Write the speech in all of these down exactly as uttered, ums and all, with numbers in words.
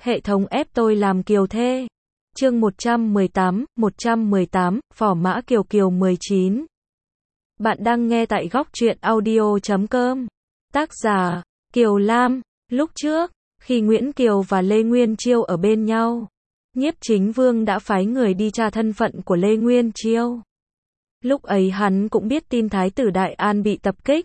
Hệ thống ép tôi làm kiều thê. Chương một trăm mười tám, một trăm mười tám, Phò mã kiều kiều mười chín. Bạn đang nghe tại góc truyện audio chấm com. Tác giả, Kiều Lam. Lúc trước, khi Nguyễn Kiều và Lê Nguyên Chiêu ở bên nhau, Nhiếp Chính Vương đã phái người đi tra thân phận của Lê Nguyên Chiêu. Lúc ấy hắn cũng biết tin Thái tử Đại An bị tập kích,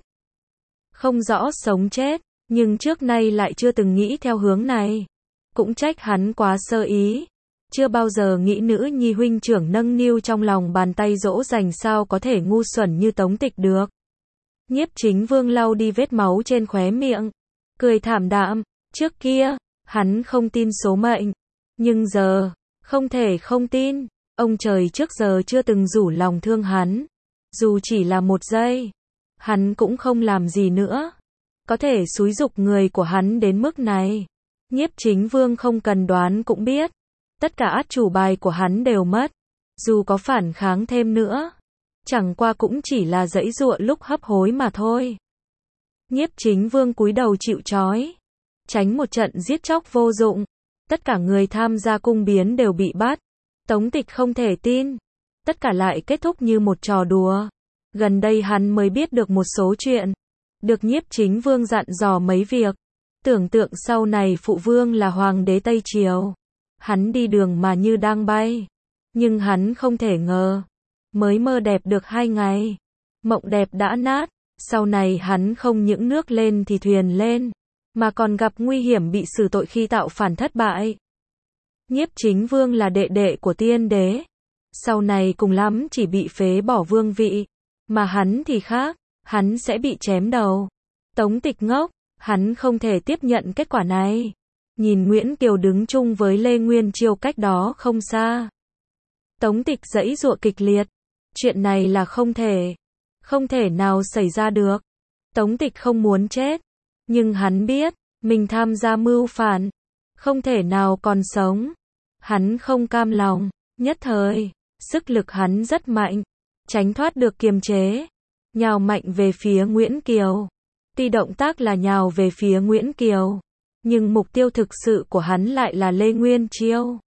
không rõ sống chết, nhưng trước nay lại chưa từng nghĩ theo hướng này. Cũng trách hắn quá sơ ý, chưa bao giờ nghĩ nữ nhi huynh trưởng nâng niu trong lòng bàn tay dỗ dành, sao có thể ngu xuẩn như Tống Tịch được. Nhiếp Chính Vương lau đi vết máu trên khóe miệng, cười thảm đạm. Trước kia, hắn không tin số mệnh, nhưng giờ, không thể không tin. Ông trời trước giờ chưa từng rủ lòng thương hắn, dù chỉ là một giây, hắn cũng không làm gì nữa có thể xúi giục người của hắn đến mức này. Nhiếp Chính Vương không cần đoán cũng biết, tất cả át chủ bài của hắn đều mất. Dù có phản kháng thêm nữa, chẳng qua cũng chỉ là giãy giụa lúc hấp hối mà thôi. Nhiếp Chính Vương cúi đầu chịu trói, tránh một trận giết chóc vô dụng. Tất cả người tham gia cung biến đều bị bắt. Tống Tịch không thể tin, tất cả lại kết thúc như một trò đùa. Gần đây hắn mới biết được một số chuyện, được Nhiếp Chính Vương dặn dò mấy việc. Tưởng tượng sau này phụ vương là hoàng đế Tây Triều, hắn đi đường mà như đang bay. Nhưng hắn không thể ngờ, mới mơ đẹp được hai ngày, mộng đẹp đã nát. Sau này hắn không những nước lên thì thuyền lên, mà còn gặp nguy hiểm bị xử tội khi tạo phản thất bại. Nhiếp Chính Vương là đệ đệ của tiên đế, sau này cùng lắm chỉ bị phế bỏ vương vị, mà hắn thì khác, hắn sẽ bị chém đầu. Tống Tịch ngốc, hắn không thể tiếp nhận kết quả này. Nhìn Nguyễn Kiều đứng chung với Lê Nguyên Chiêu cách đó không xa, Tống Tịch giãy giụa kịch liệt. Chuyện này là không thể, không thể nào xảy ra được. Tống Tịch không muốn chết, nhưng hắn biết, mình tham gia mưu phản, không thể nào còn sống. Hắn không cam lòng, nhất thời, sức lực hắn rất mạnh, tránh thoát được kiềm chế, nhào mạnh về phía Nguyễn Kiều. Tuy động tác là nhào về phía Nguyễn Kiều, nhưng mục tiêu thực sự của hắn lại là Lê Nguyên Chiêu.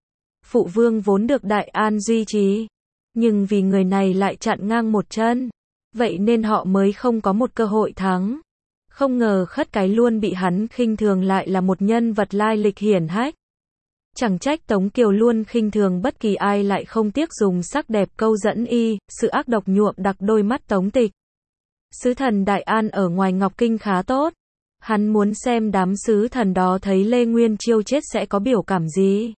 Phụ vương vốn được Đại An duy trì, nhưng vì người này lại chặn ngang một chân, vậy nên họ mới không có một cơ hội thắng. Không ngờ Khất Cái luôn bị hắn khinh thường lại là một nhân vật lai lịch hiển hách. Chẳng trách Tống Kiều luôn khinh thường bất kỳ ai, lại không tiếc dùng sắc đẹp câu dẫn y. Sự ác độc nhuộm đặc đôi mắt Tống Tịch. Sứ thần Đại An ở ngoài Ngọc Kinh khá tốt, hắn muốn xem đám sứ thần đó thấy Lê Nguyên Chiêu chết sẽ có biểu cảm gì.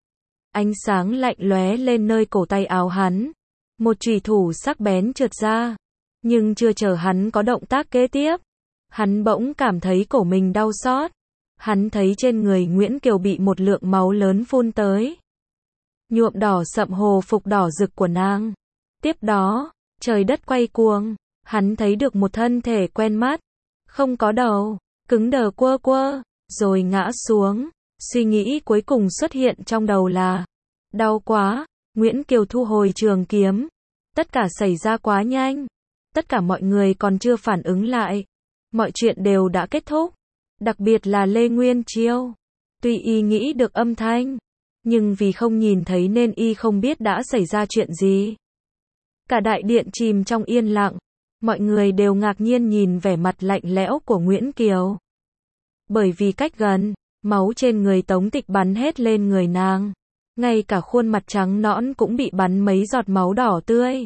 Ánh sáng lạnh lóe lên nơi cổ tay áo hắn, một chùy thủ sắc bén trượt ra, nhưng chưa chờ hắn có động tác kế tiếp, hắn bỗng cảm thấy cổ mình đau xót. Hắn thấy trên người Nguyễn Kiều bị một lượng máu lớn phun tới, nhuộm đỏ sậm hồ phục đỏ rực của nàng. Tiếp đó, trời đất quay cuồng, hắn thấy được một thân thể quen mắt, không có đầu, cứng đờ quơ quơ, rồi ngã xuống. Suy nghĩ cuối cùng xuất hiện trong đầu là, đau quá. Nguyễn Kiều thu hồi trường kiếm. Tất cả xảy ra quá nhanh, tất cả mọi người còn chưa phản ứng lại, mọi chuyện đều đã kết thúc. Đặc biệt là Lê Nguyên Chiêu, tuy y nghĩ được âm thanh, nhưng vì không nhìn thấy nên y không biết đã xảy ra chuyện gì. Cả đại điện chìm trong yên lặng, mọi người đều ngạc nhiên nhìn vẻ mặt lạnh lẽo của Nguyễn Kiều. Bởi vì cách gần, máu trên người Tống Tịch bắn hết lên người nàng, ngay cả khuôn mặt trắng nõn cũng bị bắn mấy giọt máu đỏ tươi.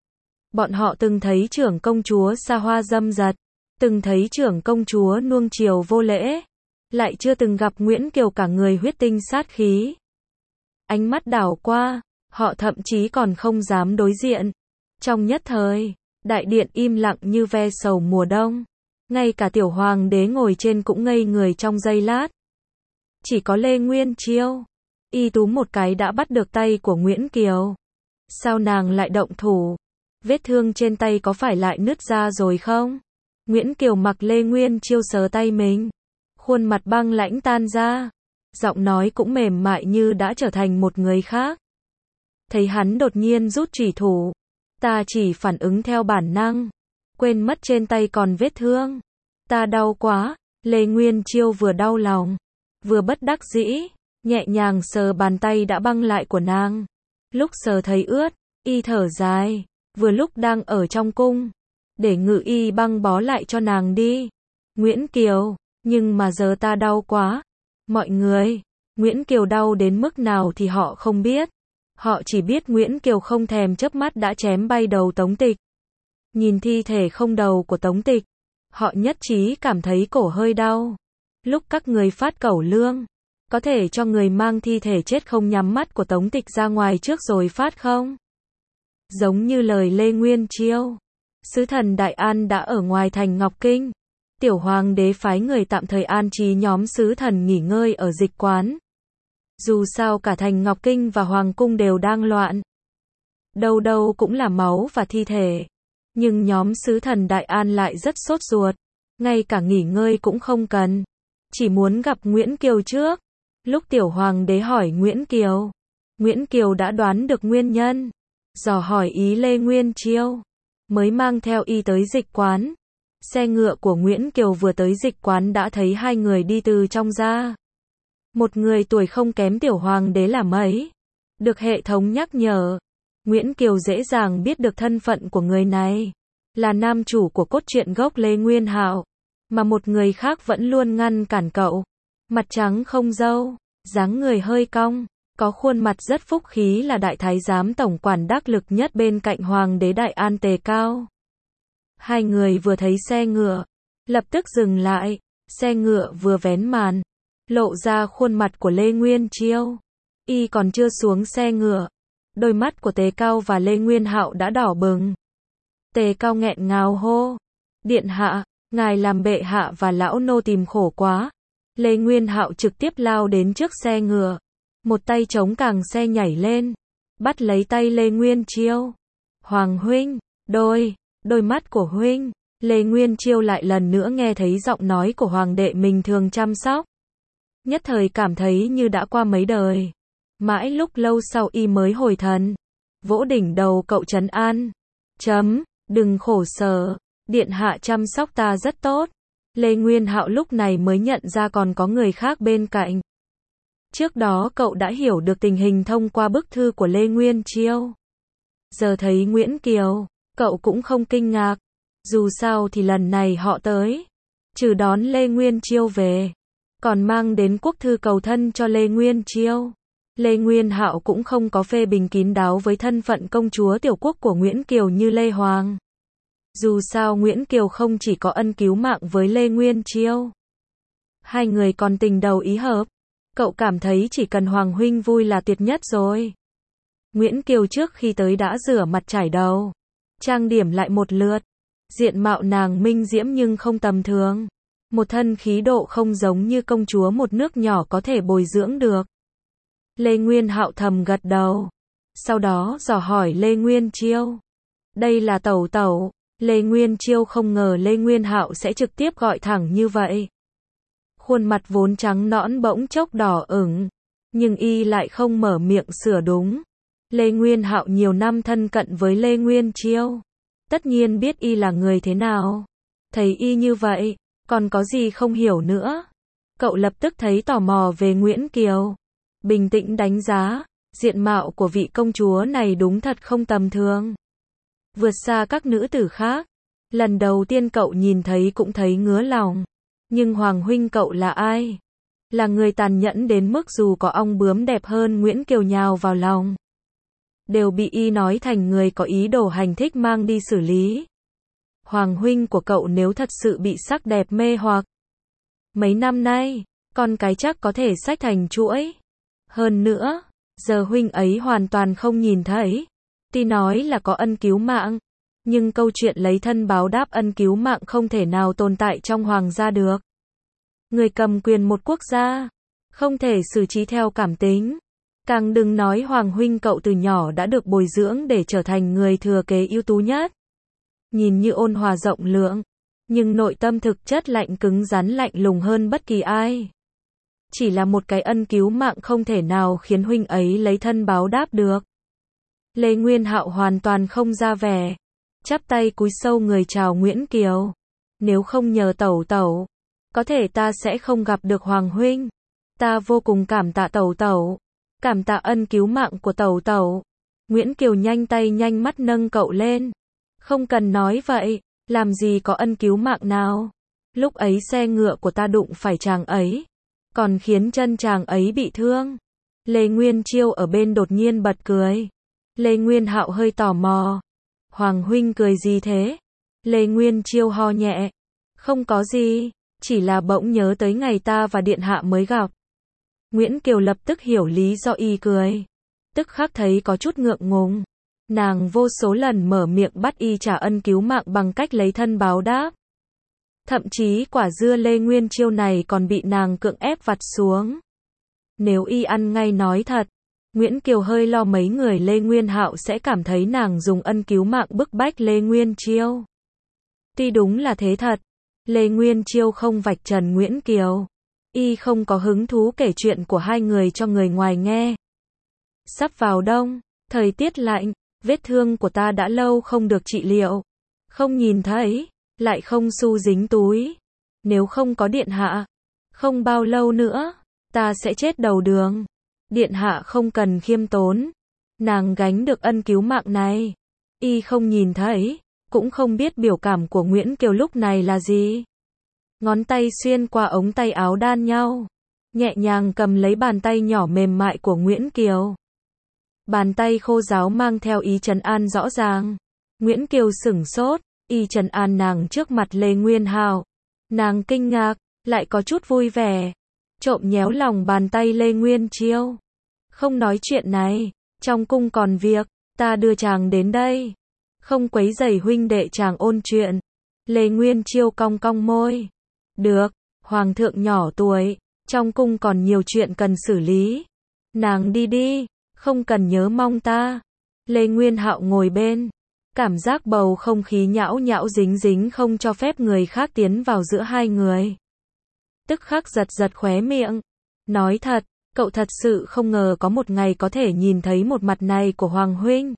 Bọn họ từng thấy trưởng công chúa xa hoa dâm dật, từng thấy trưởng công chúa nuông chiều vô lễ, lại chưa từng gặp Nguyễn Kiều cả người huyết tinh sát khí. Ánh mắt đảo qua, họ thậm chí còn không dám đối diện. Trong nhất thời, đại điện im lặng như ve sầu mùa đông. Ngay cả tiểu hoàng đế ngồi trên cũng ngây người trong giây lát. Chỉ có Lê Nguyên Chiêu, y túm một cái đã bắt được tay của Nguyễn Kiều. Sao nàng lại động thủ? Vết thương trên tay có phải lại nứt ra rồi không? Nguyễn Kiều mặc Lê Nguyên Chiêu sờ tay mình, khuôn mặt băng lãnh tan ra, giọng nói cũng mềm mại như đã trở thành một người khác. Thấy hắn đột nhiên rút chủy thủ, ta chỉ phản ứng theo bản năng, quên mất trên tay còn vết thương. Ta đau quá. Lê Nguyên Chiêu vừa đau lòng, vừa bất đắc dĩ, nhẹ nhàng sờ bàn tay đã băng lại của nàng. Lúc sờ thấy ướt, y thở dài, vừa lúc đang ở trong cung, để Ngự Y băng bó lại cho nàng đi. Nguyễn Kiều, nhưng mà giờ ta đau quá. Mọi người, Nguyễn Kiều đau đến mức nào thì họ không biết. Họ chỉ biết Nguyễn Kiều không thèm chớp mắt đã chém bay đầu Tống Tịch. Nhìn thi thể không đầu của Tống Tịch, họ nhất trí cảm thấy cổ hơi đau. Lúc các người phát cẩu lương, có thể cho người mang thi thể chết không nhắm mắt của Tống Tịch ra ngoài trước rồi phát không? Giống như lời Lê Nguyên Chiêu, sứ thần Đại An đã ở ngoài thành Ngọc Kinh. Tiểu hoàng đế phái người tạm thời an trí nhóm sứ thần nghỉ ngơi ở dịch quán. Dù sao cả thành Ngọc Kinh và Hoàng cung đều đang loạn. Đâu đâu cũng là máu và thi thể. Nhưng nhóm sứ thần Đại An lại rất sốt ruột. Ngay cả nghỉ ngơi cũng không cần. Chỉ muốn gặp Nguyễn Kiều trước. Lúc tiểu hoàng đế hỏi Nguyễn Kiều, Nguyễn Kiều đã đoán được nguyên nhân. Dò hỏi ý Lê Nguyên Chiêu, mới mang theo y tới dịch quán. Xe ngựa của Nguyễn Kiều vừa tới dịch quán đã thấy hai người đi từ trong ra. Một người tuổi không kém tiểu hoàng đế là mấy. Được hệ thống nhắc nhở, Nguyễn Kiều dễ dàng biết được thân phận của người này. Là nam chủ của cốt truyện gốc Lê Nguyên Hạo. Mà một người khác vẫn luôn ngăn cản cậu. Mặt trắng không râu, dáng người hơi cong, có khuôn mặt rất phúc khí là đại thái giám tổng quản đắc lực nhất bên cạnh hoàng đế Đại An Tề Cao. Hai người vừa thấy xe ngựa, lập tức dừng lại, xe ngựa vừa vén màn, lộ ra khuôn mặt của Lê Nguyên Chiêu. Y còn chưa xuống xe ngựa, đôi mắt của Tề Cao và Lê Nguyên Hạo đã đỏ bừng. Tề Cao nghẹn ngào hô, điện hạ, ngài làm bệ hạ và lão nô tìm khổ quá. Lê Nguyên Hạo trực tiếp lao đến trước xe ngựa, một tay chống càng xe nhảy lên, bắt lấy tay Lê Nguyên Chiêu. Hoàng huynh, đôi, đôi mắt của huynh. Lê Nguyên Chiêu lại lần nữa nghe thấy giọng nói của hoàng đệ mình thường chăm sóc. Nhất thời cảm thấy như đã qua mấy đời. Mãi lúc lâu sau y mới hồi thần, vỗ đỉnh đầu cậu trấn an. Chấm, đừng khổ sở, điện hạ chăm sóc ta rất tốt. Lê Nguyên Hạo lúc này mới nhận ra còn có người khác bên cạnh. Trước đó cậu đã hiểu được tình hình thông qua bức thư của Lê Nguyên Chiêu. Giờ thấy Nguyễn Kiều, cậu cũng không kinh ngạc. Dù sao thì lần này họ tới, trừ đón Lê Nguyên Chiêu về, còn mang đến quốc thư cầu thân cho Lê Nguyên Chiêu. Lê Nguyên Hạo cũng không có phê bình kín đáo với thân phận công chúa tiểu quốc của Nguyễn Kiều như Lê Hoàng. Dù sao Nguyễn Kiều không chỉ có ân cứu mạng với Lê Nguyên Chiêu, hai người còn tình đầu ý hợp. Cậu cảm thấy chỉ cần Hoàng huynh vui là tuyệt nhất rồi. Nguyễn Kiều trước khi tới đã rửa mặt trải đầu, trang điểm lại một lượt. Diện mạo nàng minh diễm nhưng không tầm thường. Một thân khí độ không giống như công chúa một nước nhỏ có thể bồi dưỡng được. Lê Nguyên Hạo thầm gật đầu. Sau đó dò hỏi Lê Nguyên Chiêu. Đây là tẩu tẩu. Lê Nguyên Chiêu không ngờ Lê Nguyên Hạo sẽ trực tiếp gọi thẳng như vậy. Khuôn mặt vốn trắng nõn bỗng chốc đỏ ửng, nhưng y lại không mở miệng sửa đúng. Lê Nguyên Hạo nhiều năm thân cận với Lê Nguyên Chiêu, tất nhiên biết y là người thế nào. Thấy y như vậy, còn có gì không hiểu nữa. Cậu lập tức thấy tò mò về Nguyễn Kiều. Bình tĩnh đánh giá, diện mạo của vị công chúa này đúng thật không tầm thường. Vượt xa các nữ tử khác. Lần đầu tiên cậu nhìn thấy cũng thấy ngứa lòng. Nhưng Hoàng huynh cậu là ai? Là người tàn nhẫn đến mức dù có ong bướm đẹp hơn Nguyễn Kiều nhào vào lòng, đều bị y nói thành người có ý đồ hành thích mang đi xử lý. Hoàng huynh của cậu nếu thật sự bị sắc đẹp mê hoặc, mấy năm nay, con cái chắc có thể xách thành chuỗi. Hơn nữa, giờ huynh ấy hoàn toàn không nhìn thấy. Tuy nói là có ân cứu mạng, nhưng câu chuyện lấy thân báo đáp ân cứu mạng không thể nào tồn tại trong hoàng gia được. Người cầm quyền một quốc gia, không thể xử trí theo cảm tính. Càng đừng nói Hoàng huynh cậu từ nhỏ đã được bồi dưỡng để trở thành người thừa kế ưu tú nhất. Nhìn như ôn hòa rộng lượng, nhưng nội tâm thực chất lạnh cứng rắn lạnh lùng hơn bất kỳ ai. Chỉ là một cái ân cứu mạng không thể nào khiến huynh ấy lấy thân báo đáp được. Lê Nguyên Hạo hoàn toàn không ra vẻ, chắp tay cúi sâu người chào Nguyễn Kiều. Nếu không nhờ tẩu tẩu, có thể ta sẽ không gặp được Hoàng huynh. Ta vô cùng cảm tạ tẩu tẩu. Cảm tạ ân cứu mạng của tẩu tẩu. Nguyễn Kiều nhanh tay nhanh mắt nâng cậu lên. Không cần nói vậy, làm gì có ân cứu mạng nào. Lúc ấy xe ngựa của ta đụng phải chàng ấy, còn khiến chân chàng ấy bị thương. Lê Nguyên Chiêu ở bên đột nhiên bật cười. Lê Nguyên Hạo hơi tò mò. Hoàng huynh cười gì thế? Lê Nguyên Chiêu ho nhẹ. Không có gì, chỉ là bỗng nhớ tới ngày ta và điện hạ mới gặp. Nguyễn Kiều lập tức hiểu lý do y cười. Tức khắc thấy có chút ngượng ngùng. Nàng vô số lần mở miệng bắt y trả ân cứu mạng bằng cách lấy thân báo đáp. Thậm chí quả dưa Lê Nguyên Chiêu này còn bị nàng cưỡng ép vặt xuống. Nếu y ăn ngay nói thật, Nguyễn Kiều hơi lo mấy người Lê Nguyên Hạo sẽ cảm thấy nàng dùng ân cứu mạng bức bách Lê Nguyên Chiêu. Tuy đúng là thế thật, Lê Nguyên Chiêu không vạch trần Nguyễn Kiều. Y không có hứng thú kể chuyện của hai người cho người ngoài nghe. Sắp vào đông, thời tiết lạnh, vết thương của ta đã lâu không được trị liệu. Không nhìn thấy, lại không xu dính túi. Nếu không có điện hạ, không bao lâu nữa, ta sẽ chết đầu đường. Điện hạ không cần khiêm tốn. Nàng gánh được ân cứu mạng này. Y không nhìn thấy, cũng không biết biểu cảm của Nguyễn Kiều lúc này là gì. Ngón tay xuyên qua ống tay áo đan nhau, nhẹ nhàng cầm lấy bàn tay nhỏ mềm mại của Nguyễn Kiều. Bàn tay khô ráo mang theo ý trấn an rõ ràng. Nguyễn Kiều sửng sốt, y trấn an nàng trước mặt Lê Nguyên Hạo. Nàng kinh ngạc, lại có chút vui vẻ. Trộm nhéo lòng bàn tay Lê Nguyên Chiêu. Không nói chuyện này, trong cung còn việc, ta đưa chàng đến đây. Không quấy rầy huynh đệ chàng ôn chuyện. Lê Nguyên Chiêu cong cong môi. Được, hoàng thượng nhỏ tuổi, trong cung còn nhiều chuyện cần xử lý. Nàng đi đi, không cần nhớ mong ta. Lê Nguyên Hạo ngồi bên, cảm giác bầu không khí nhão nhão dính dính không cho phép người khác tiến vào giữa hai người. Tức khắc giật giật khóe miệng. Nói thật, cậu thật sự không ngờ có một ngày có thể nhìn thấy một mặt này của Hoàng huynh.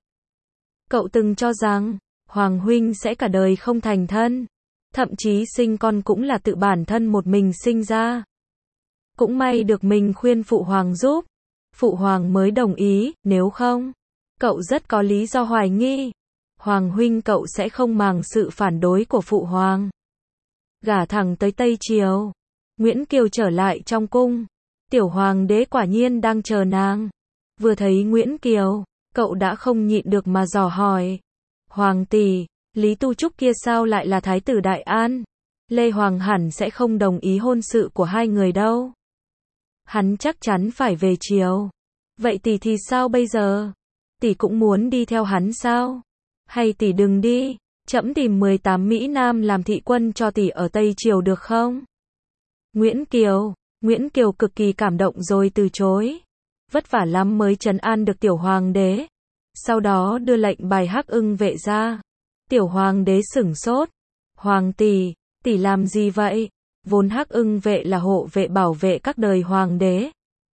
Cậu từng cho rằng, Hoàng huynh sẽ cả đời không thành thân. Thậm chí sinh con cũng là tự bản thân một mình sinh ra. Cũng may được mình khuyên Phụ Hoàng giúp. Phụ Hoàng mới đồng ý, nếu không, cậu rất có lý do hoài nghi. Hoàng huynh cậu sẽ không màng sự phản đối của Phụ Hoàng. Gả thẳng tới Tây Triều. Nguyễn Kiều trở lại trong cung. Tiểu Hoàng đế quả nhiên đang chờ nàng. Vừa thấy Nguyễn Kiều, cậu đã không nhịn được mà dò hỏi. Hoàng tỷ, Lý Tu Trúc kia sao lại là Thái tử Đại An? Lê Hoàng hẳn sẽ không đồng ý hôn sự của hai người đâu. Hắn chắc chắn phải về triều. Vậy tỷ thì sao bây giờ? Tỷ cũng muốn đi theo hắn sao? Hay tỷ đừng đi, trẫm tìm mười tám Mỹ Nam làm thị quân cho tỷ ở Tây Triều được không? Nguyễn Kiều, Nguyễn Kiều cực kỳ cảm động rồi từ chối. Vất vả lắm mới trấn an được tiểu hoàng đế. Sau đó đưa lệnh bài Hắc Ưng vệ ra. Tiểu hoàng đế sửng sốt. Hoàng tỷ, tỷ làm gì vậy? Vốn Hắc Ưng vệ là hộ vệ bảo vệ các đời hoàng đế.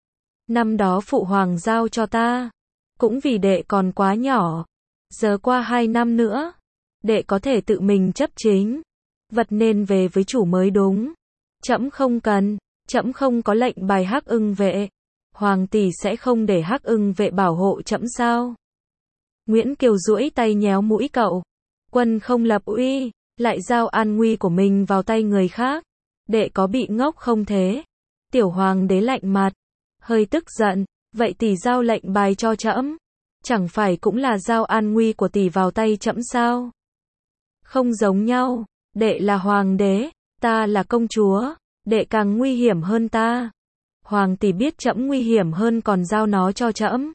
Năm đó phụ hoàng giao cho ta. Cũng vì đệ còn quá nhỏ. Giờ qua hai năm nữa, đệ có thể tự mình chấp chính. Vật nên về với chủ mới đúng. Trẫm không cần, trẫm không có lệnh bài Hắc Ưng vệ. Hoàng tỷ sẽ không để Hắc Ưng vệ bảo hộ trẫm sao? Nguyễn Kiều duỗi tay nhéo mũi cậu. Quân không lập uy, lại giao an nguy của mình vào tay người khác. Đệ có bị ngốc không thế? Tiểu hoàng đế lạnh mặt, hơi tức giận. Vậy tỷ giao lệnh bài cho trẫm, chẳng phải cũng là giao an nguy của tỷ vào tay trẫm sao? Không giống nhau, đệ là hoàng đế, ta là công chúa, đệ càng nguy hiểm hơn ta. Hoàng tỷ biết trẫm nguy hiểm hơn còn giao nó cho trẫm.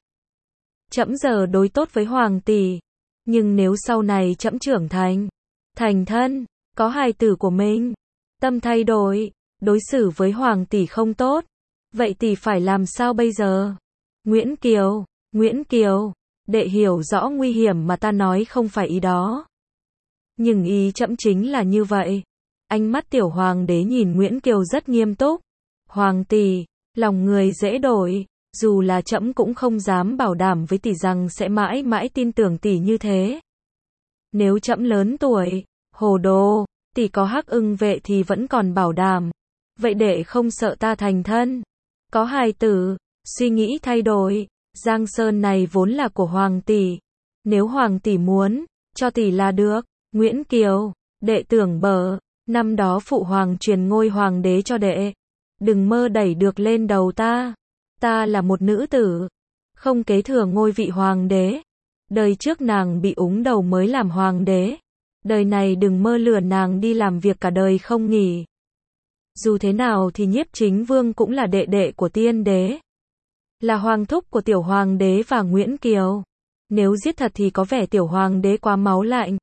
Trẫm giờ đối tốt với hoàng tỷ, nhưng nếu sau này trẫm trưởng thành, thành thân, có hài tử của mình, tâm thay đổi, đối xử với hoàng tỷ không tốt, vậy tỷ phải làm sao bây giờ? Nguyễn Kiều, Nguyễn Kiều, đệ hiểu rõ nguy hiểm mà ta nói không phải ý đó. Nhưng ý trẫm chính là như vậy. Ánh mắt tiểu hoàng đế nhìn Nguyễn Kiều rất nghiêm túc. Hoàng tỷ, lòng người dễ đổi, dù là trẫm cũng không dám bảo đảm với tỷ rằng sẽ mãi mãi tin tưởng tỷ như thế. Nếu trẫm lớn tuổi, hồ đồ, tỷ có Hắc Ưng vệ thì vẫn còn bảo đảm. Vậy đệ không sợ ta thành thân? có hài tử, suy nghĩ thay đổi, Giang Sơn này vốn là của Hoàng tỷ. Nếu Hoàng tỷ muốn, cho tỷ là được. Nguyễn Kiều, đệ tưởng bở, năm đó phụ hoàng truyền ngôi hoàng đế cho đệ. Đừng mơ đẩy được lên đầu ta. Ta là một nữ tử, không kế thừa ngôi vị hoàng đế. Đời trước nàng bị úng đầu mới làm hoàng đế. Đời này đừng mơ lừa nàng đi làm việc cả đời không nghỉ. Dù thế nào thì Nhiếp Chính Vương cũng là đệ đệ của tiên đế. Là hoàng thúc của tiểu hoàng đế và Nguyễn Kiều. Nếu giết thật thì có vẻ tiểu hoàng đế quá máu lạnh.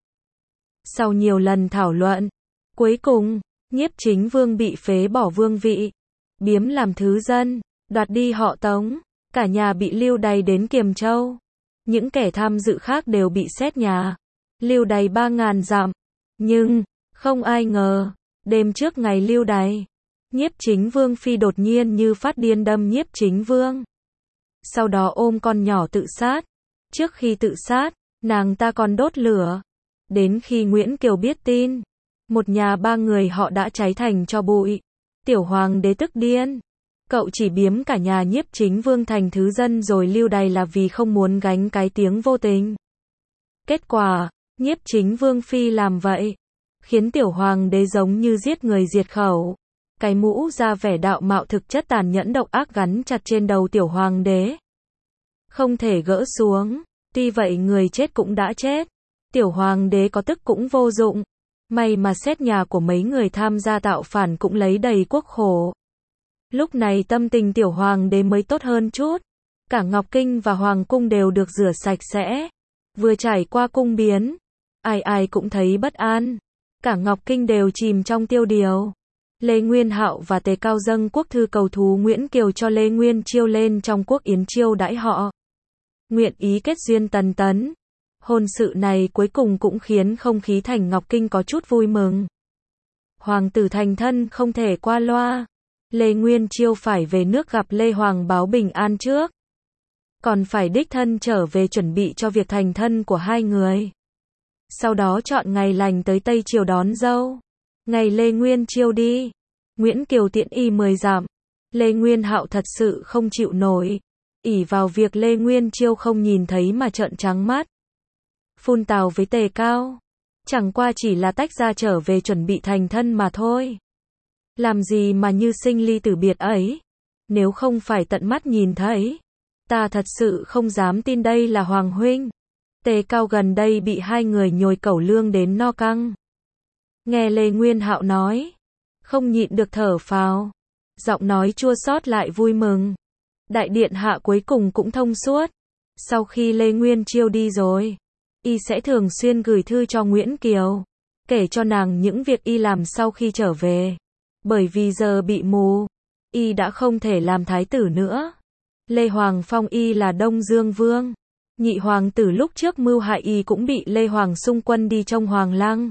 Sau nhiều lần thảo luận, cuối cùng, Nhiếp Chính Vương bị phế bỏ vương vị. Biếm làm thứ dân, đoạt đi họ Tống. Cả nhà bị lưu đày đến Kiềm Châu. Những kẻ tham dự khác đều bị xét nhà. Lưu đày ba ngàn dặm. Nhưng, không ai ngờ, đêm trước ngày lưu đày, Nhiếp Chính Vương phi đột nhiên như phát điên đâm Nhiếp Chính Vương. Sau đó ôm con nhỏ tự sát. Trước khi tự sát, nàng ta còn đốt lửa. Đến khi Nguyễn Kiều biết tin, một nhà ba người họ đã cháy thành tro bụi. Tiểu hoàng đế tức điên. Cậu chỉ biếm cả nhà Nhiếp Chính Vương thành thứ dân rồi lưu đày là vì không muốn gánh cái tiếng vô tình. Kết quả, Nhiếp Chính Vương phi làm vậy, khiến tiểu hoàng đế giống như giết người diệt khẩu. Cái mũ ra vẻ đạo mạo thực chất tàn nhẫn độc ác gắn chặt trên đầu tiểu hoàng đế. Không thể gỡ xuống, tuy vậy người chết cũng đã chết. Tiểu hoàng đế có tức cũng vô dụng. May mà xét nhà của mấy người tham gia tạo phản cũng lấy đầy quốc khổ. Lúc này tâm tình tiểu hoàng đế mới tốt hơn chút. Cả Ngọc Kinh và Hoàng cung đều được rửa sạch sẽ. Vừa trải qua cung biến, ai ai cũng thấy bất an. Cả Ngọc Kinh đều chìm trong tiêu điều. Lê Nguyên Hạo và Tề Cao dâng quốc thư cầu thú Nguyễn Kiều cho Lê Nguyên Chiêu lên trong quốc yến chiêu đãi họ. Nguyện ý kết duyên tần tấn. Hôn sự này cuối cùng cũng khiến không khí thành Ngọc Kinh có chút vui mừng. Hoàng tử thành thân không thể qua loa. Lê Nguyên Chiêu phải về nước gặp Lê Hoàng báo bình an trước. Còn phải đích thân trở về chuẩn bị cho việc thành thân của hai người. Sau đó chọn ngày lành tới Tây Triều đón dâu. Ngày Lê Nguyên Chiêu đi, Nguyễn Kiều tiễn y mười dặm. Lê Nguyên Hạo thật sự không chịu nổi. Ỷ vào việc Lê Nguyên Chiêu không nhìn thấy mà trợn trắng mắt. Phun tào với Tề Cao. Chẳng qua chỉ là tách ra trở về chuẩn bị thành thân mà thôi. Làm gì mà như sinh ly tử biệt ấy. Nếu không phải tận mắt nhìn thấy, ta thật sự không dám tin đây là Hoàng huynh. Tề Cao gần đây bị hai người nhồi cẩu lương đến no căng. Nghe Lê Nguyên Hạo nói, không nhịn được thở phào. Giọng nói chua xót lại vui mừng. Đại điện hạ cuối cùng cũng thông suốt. Sau khi Lê Nguyên Chiêu đi rồi, y sẽ thường xuyên gửi thư cho Nguyễn Kiều, kể cho nàng những việc y làm sau khi trở về. Bởi vì giờ bị mù, y đã không thể làm thái tử nữa. Lê Hoàng phong y là Đông Dương Vương. Nhị hoàng tử lúc trước mưu hại y cũng bị Lê Hoàng xung quân đi trong Hoàng Lăng.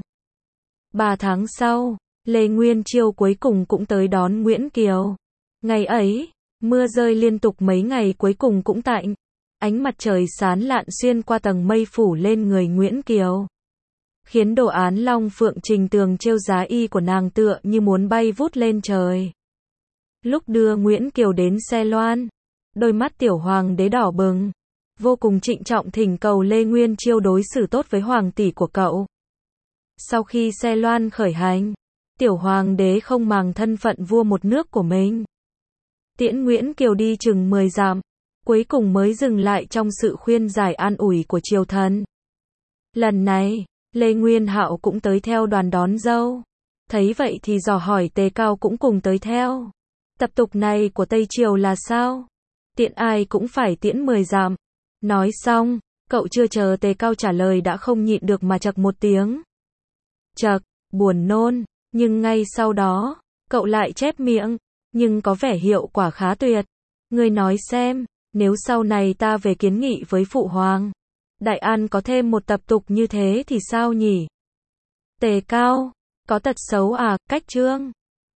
Ba tháng sau, Lê Nguyên Chiêu cuối cùng cũng tới đón Nguyễn Kiều. Ngày ấy, mưa rơi liên tục mấy ngày cuối cùng cũng tạnh. Ánh mặt trời sáng lạn xuyên qua tầng mây phủ lên người Nguyễn Kiều. Khiến đồ án long phượng trình tường treo giá y của nàng tựa như muốn bay vút lên trời. Lúc đưa Nguyễn Kiều đến xe loan, đôi mắt tiểu hoàng đế đỏ bừng. Vô cùng trịnh trọng thỉnh cầu Lê Nguyên Chiêu đối xử tốt với hoàng tỷ của cậu. Sau khi xe loan khởi hành, tiểu hoàng đế không màng thân phận vua một nước của mình. Tiễn Nguyễn Kiều đi chừng mười dặm, cuối cùng mới dừng lại trong sự khuyên giải an ủi của triều thần. Lần này, Lê Nguyên Hạo cũng tới theo đoàn đón dâu. Thấy vậy thì dò hỏi Tề Cao cũng cùng tới theo. Tập tục này của Tây Triều là sao? Tiễn ai cũng phải tiễn mười dặm. Nói xong, cậu chưa chờ Tề Cao trả lời đã không nhịn được mà chậc một tiếng. Chậc, buồn nôn, nhưng ngay sau đó, cậu lại chép miệng, nhưng có vẻ hiệu quả khá tuyệt. Ngươi nói xem, nếu sau này ta về kiến nghị với phụ hoàng, Đại An có thêm một tập tục như thế thì sao nhỉ? Tề Cao, có tật xấu à, cách trương.